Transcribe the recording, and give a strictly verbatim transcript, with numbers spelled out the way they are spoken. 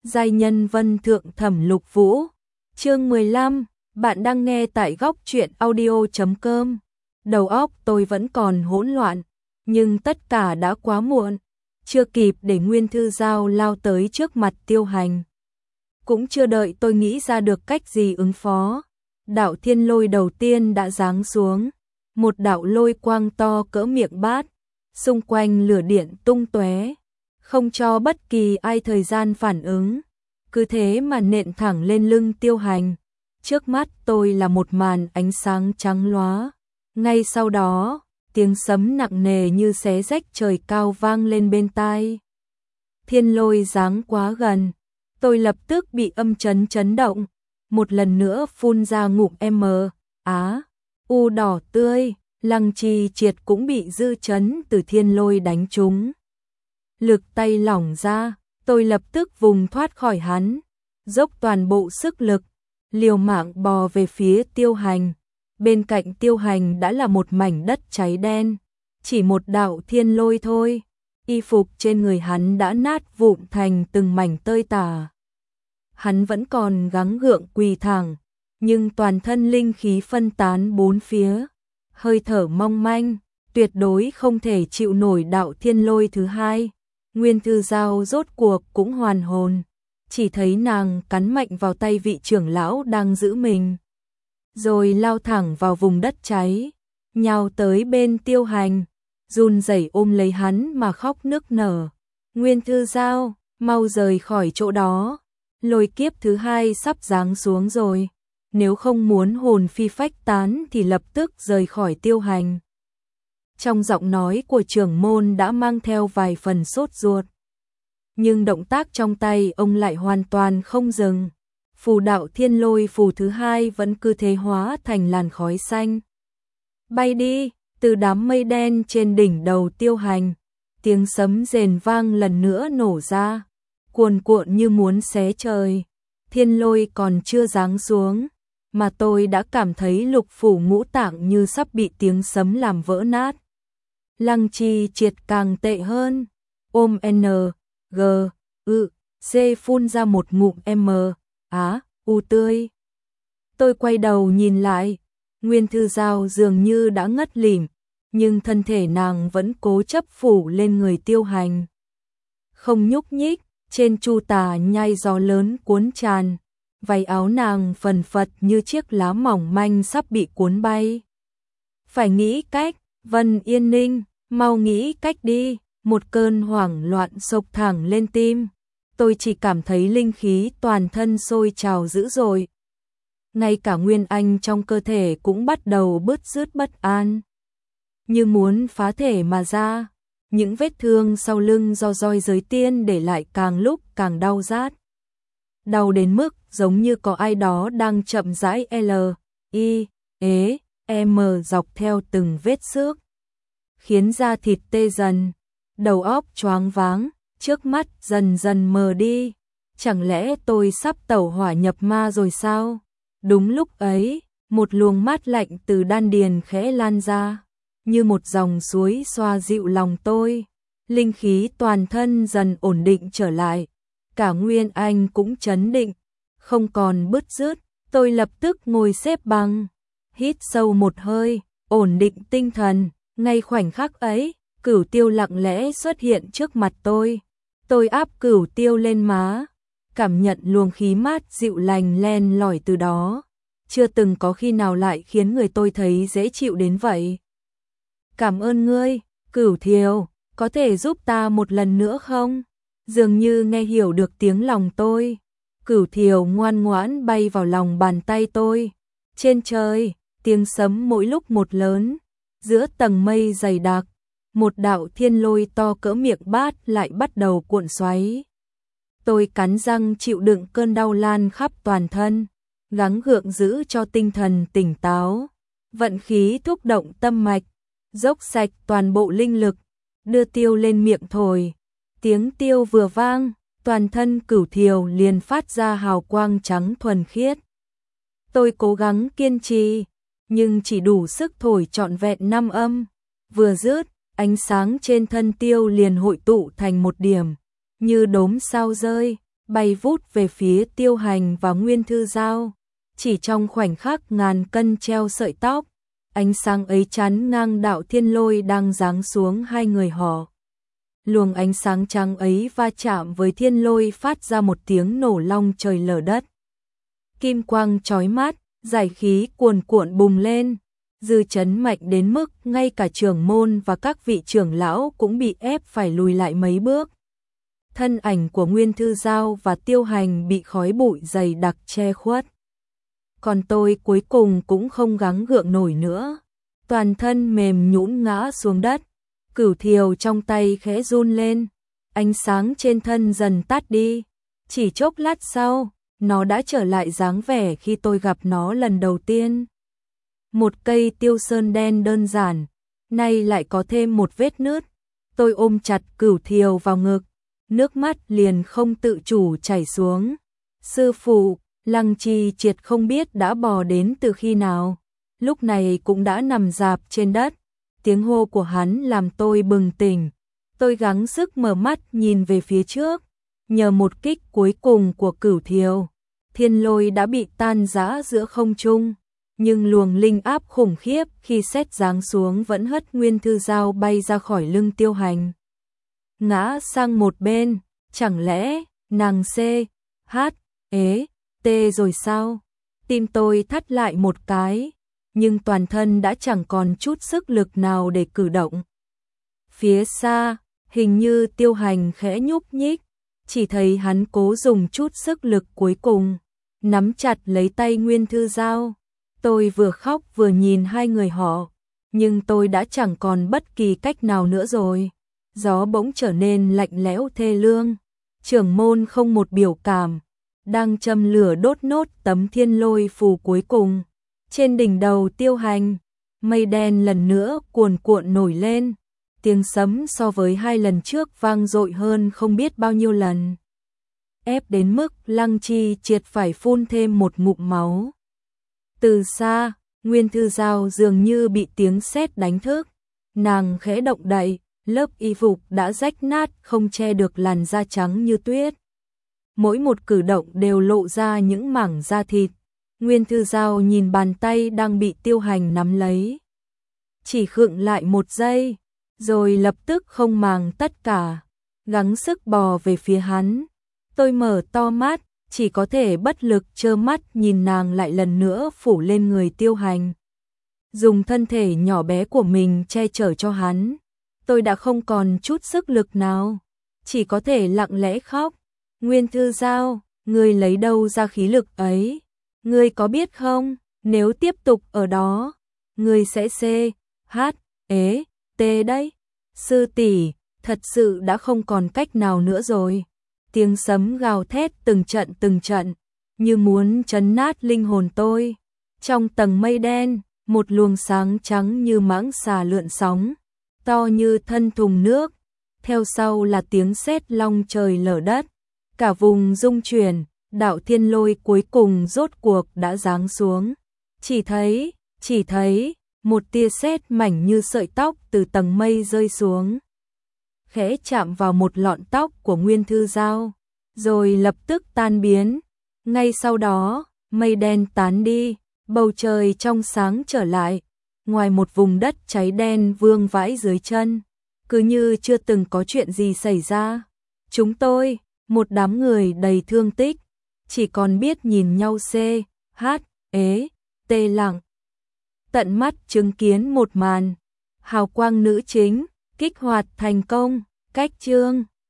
Giai nhân vân thượng thẩm lục vũ. Chương mười lăm, bạn đang nghe tại góc truyện audio chấm com. Đầu óc tôi vẫn còn hỗn loạn, nhưng tất cả đã quá muộn, chưa kịp để Nguyên Thư Giao lao tới trước mặt Tiêu Hành. Cũng chưa đợi tôi nghĩ ra được cách gì ứng phó, đạo thiên lôi đầu tiên đã giáng xuống, một đạo lôi quang to cỡ miệng bát, xung quanh lửa điện tung tóe, không cho bất kỳ ai thời gian phản ứng, cứ thế mà nện thẳng lên lưng Tiêu Hành. Trước mắt tôi là một màn ánh sáng trắng lóa, ngay sau đó, tiếng sấm nặng nề như xé rách trời cao vang lên bên tai. Thiên lôi giáng quá gần, tôi lập tức bị âm chấn chấn động, một lần nữa phun ra ngụm M, á, u đỏ tươi, Lăng Chi Triệt cũng bị dư chấn từ thiên lôi đánh trúng. Lực tay lỏng ra, tôi lập tức vùng thoát khỏi hắn, dốc toàn bộ sức lực, liều mạng bò về phía Tiêu Hành. Bên cạnh Tiêu Hành đã là một mảnh đất cháy đen, chỉ một đạo thiên lôi thôi, y phục trên người hắn đã nát vụn thành từng mảnh tơi tả. Hắn vẫn còn gắng gượng quỳ thẳng, nhưng toàn thân linh khí phân tán bốn phía, hơi thở mong manh, tuyệt đối không thể chịu nổi đạo thiên lôi thứ hai. Nguyên Thư Giao rốt cuộc cũng hoàn hồn, chỉ thấy nàng cắn mạnh vào tay vị trưởng lão đang giữ mình, rồi lao thẳng vào vùng đất cháy, nhào tới bên Tiêu Hành, run rẩy ôm lấy hắn mà khóc nức nở. Nguyên Thư Giao, mau rời khỏi chỗ đó, lôi kiếp thứ hai sắp giáng xuống rồi, nếu không muốn hồn phi phách tán thì lập tức rời khỏi Tiêu Hành. Trong giọng nói của trưởng môn đã mang theo vài phần sốt ruột, nhưng động tác trong tay ông lại hoàn toàn không dừng. Phù đạo thiên lôi phù thứ hai vẫn cứ thế hóa thành làn khói xanh. Bay đi, từ đám mây đen trên đỉnh đầu Tiêu Hành, tiếng sấm rền vang lần nữa nổ ra, cuồn cuộn như muốn xé trời. Thiên lôi còn chưa giáng xuống, mà tôi đã cảm thấy lục phủ ngũ tạng như sắp bị tiếng sấm làm vỡ nát. Lăng Chi Triệt càng tệ hơn, ôm N, G, ư, C phun ra một ngụm M, á, u tươi. Tôi quay đầu nhìn lại, Nguyên Thư Giao dường như đã ngất lịm, nhưng thân thể nàng vẫn cố chấp phủ lên người Tiêu Hành. Không nhúc nhích, trên chu tà nhai gió lớn cuốn tràn, váy áo nàng phần phật như chiếc lá mỏng manh sắp bị cuốn bay. Phải nghĩ cách, Vân Yên Ninh, mau nghĩ cách đi, một cơn hoảng loạn sộc thẳng lên tim. Tôi chỉ cảm thấy linh khí toàn thân sôi trào dữ dội. Ngay cả nguyên anh trong cơ thể cũng bắt đầu bứt rứt bất an, như muốn phá thể mà ra. Những vết thương sau lưng do roi giới tiên để lại càng lúc càng đau rát. Đau đến mức giống như có ai đó đang chậm rãi L, I, ế, M dọc theo từng vết xước, khiến da thịt tê dần, đầu óc choáng váng, trước mắt dần dần mờ đi. Chẳng lẽ tôi sắp tẩu hỏa nhập ma rồi sao? Đúng lúc ấy, một luồng mát lạnh từ đan điền khẽ lan ra, như một dòng suối xoa dịu lòng tôi. Linh khí toàn thân dần ổn định trở lại, cả Nguyên Anh cũng chấn định, không còn bứt rứt. Tôi lập tức ngồi xếp bằng, hít sâu một hơi, ổn định tinh thần. Ngay khoảnh khắc ấy, Cửu Tiêu lặng lẽ xuất hiện trước mặt tôi. Tôi áp Cửu Tiêu lên má, cảm nhận luồng khí mát dịu lành len lỏi từ đó. Chưa từng có khi nào lại khiến người tôi thấy dễ chịu đến vậy. Cảm ơn ngươi, Cửu Thiều, có thể giúp ta một lần nữa không? Dường như nghe hiểu được tiếng lòng tôi. Cửu Thiều ngoan ngoãn bay vào lòng bàn tay tôi. Trên trời, tiếng sấm mỗi lúc một lớn, giữa tầng mây dày đặc, một đạo thiên lôi to cỡ miệng bát lại bắt đầu cuộn xoáy. Tôi cắn răng chịu đựng cơn đau lan khắp toàn thân, gắng gượng giữ cho tinh thần tỉnh táo, vận khí thúc động tâm mạch, dốc sạch toàn bộ linh lực, đưa tiêu lên miệng thổi. Tiếng tiêu vừa vang, toàn thân Cửu Thiều liền phát ra hào quang trắng thuần khiết. Tôi cố gắng kiên trì, nhưng chỉ đủ sức thổi trọn vẹn năm âm. Vừa dứt, ánh sáng trên thân tiêu liền hội tụ thành một điểm, như đốm sao rơi, bay vút về phía Tiêu Hành và Nguyên Thư Giao. Chỉ trong khoảnh khắc ngàn cân treo sợi tóc, ánh sáng ấy chắn ngang đạo thiên lôi đang giáng xuống hai người họ. Luồng ánh sáng trắng ấy va chạm với thiên lôi phát ra một tiếng nổ long trời lở đất. Kim quang chói mắt, giải khí cuồn cuộn bùng lên, dư chấn mạnh đến mức ngay cả trưởng môn và các vị trưởng lão cũng bị ép phải lùi lại mấy bước. Thân ảnh của Nguyên Thư Giao và Tiêu Hành bị khói bụi dày đặc che khuất. Còn tôi cuối cùng cũng không gắng gượng nổi nữa, toàn thân mềm nhũn ngã xuống đất, cửu thiều trong tay khẽ run lên, ánh sáng trên thân dần tắt đi. Chỉ chốc lát sau, nó đã trở lại dáng vẻ khi tôi gặp nó lần đầu tiên. Một cây tiêu sơn đen đơn giản, nay lại có thêm một vết nứt. Tôi ôm chặt cửu thiều vào ngực, nước mắt liền không tự chủ chảy xuống. Sư phụ, Lăng Trì Triệt không biết đã bò đến từ khi nào, lúc này cũng đã nằm rạp trên đất. Tiếng hô của hắn làm tôi bừng tỉnh. Tôi gắng sức mở mắt nhìn về phía trước. Nhờ một kích cuối cùng của cửu thiều, thiên lôi đã bị tan rã giữa không trung, nhưng luồng linh áp khủng khiếp khi sét giáng xuống vẫn hất Nguyên Thư Giao bay ra khỏi lưng Tiêu Hành, ngã sang một bên. Chẳng lẽ nàng C H ế T rồi sao? Tim tôi thắt lại một cái, nhưng toàn thân đã chẳng còn chút sức lực nào để cử động. Phía xa, hình như Tiêu Hành khẽ nhúc nhích, chỉ thấy hắn cố dùng chút sức lực cuối cùng, nắm chặt lấy tay Nguyên Thư Giao. Tôi vừa khóc vừa nhìn hai người họ, nhưng tôi đã chẳng còn bất kỳ cách nào nữa rồi. Gió bỗng trở nên lạnh lẽo thê lương. Trưởng môn không một biểu cảm, đang châm lửa đốt nốt tấm thiên lôi phù cuối cùng. Trên đỉnh đầu Tiêu Hành, mây đen lần nữa cuồn cuộn nổi lên. Tiếng sấm so với hai lần trước vang dội hơn không biết bao nhiêu lần, ép đến mức Lăng Trì Triệt phải phun thêm một ngụm máu. Từ xa, Nguyên Thư Giao dường như bị tiếng sét đánh thức, nàng khẽ động đậy, lớp y phục đã rách nát không che được làn da trắng như tuyết. Mỗi một cử động đều lộ ra những mảng da thịt. Nguyên Thư Giao nhìn bàn tay đang bị Tiêu Hành nắm lấy, chỉ khựng lại một giây, rồi lập tức không màng tất cả, gắng sức bò về phía hắn. Tôi mở to mắt, chỉ có thể bất lực trơ mắt nhìn nàng lại lần nữa phủ lên người Tiêu Hành, dùng thân thể nhỏ bé của mình che chở cho hắn. Tôi đã không còn chút sức lực nào, chỉ có thể lặng lẽ khóc. Nguyên Thư Giao, ngươi lấy đâu ra khí lực ấy? Ngươi có biết không, nếu tiếp tục ở đó, ngươi sẽ C H ế T đấy. Sư tỷ, thật sự đã không còn cách nào nữa rồi. Tiếng sấm gào thét từng trận từng trận, như muốn trấn nát linh hồn tôi. Trong tầng mây đen, một luồng sáng trắng như mãng xà lượn sóng, to như thân thùng nước. Theo sau là tiếng sét long trời lở đất, cả vùng rung chuyển. Đạo thiên lôi cuối cùng rốt cuộc đã giáng xuống. Chỉ thấy, chỉ thấy, một tia sét mảnh như sợi tóc từ tầng mây rơi xuống, khẽ chạm vào một lọn tóc của Nguyên Thư Giao, rồi lập tức tan biến. Ngay sau đó, mây đen tán đi, bầu trời trong sáng trở lại. Ngoài một vùng đất cháy đen vương vãi dưới chân, cứ như chưa từng có chuyện gì xảy ra. Chúng tôi, một đám người đầy thương tích, chỉ còn biết nhìn nhau C H ế T lặng, tận mắt chứng kiến một màn hào quang nữ chính kích hoạt thành công. Cách chương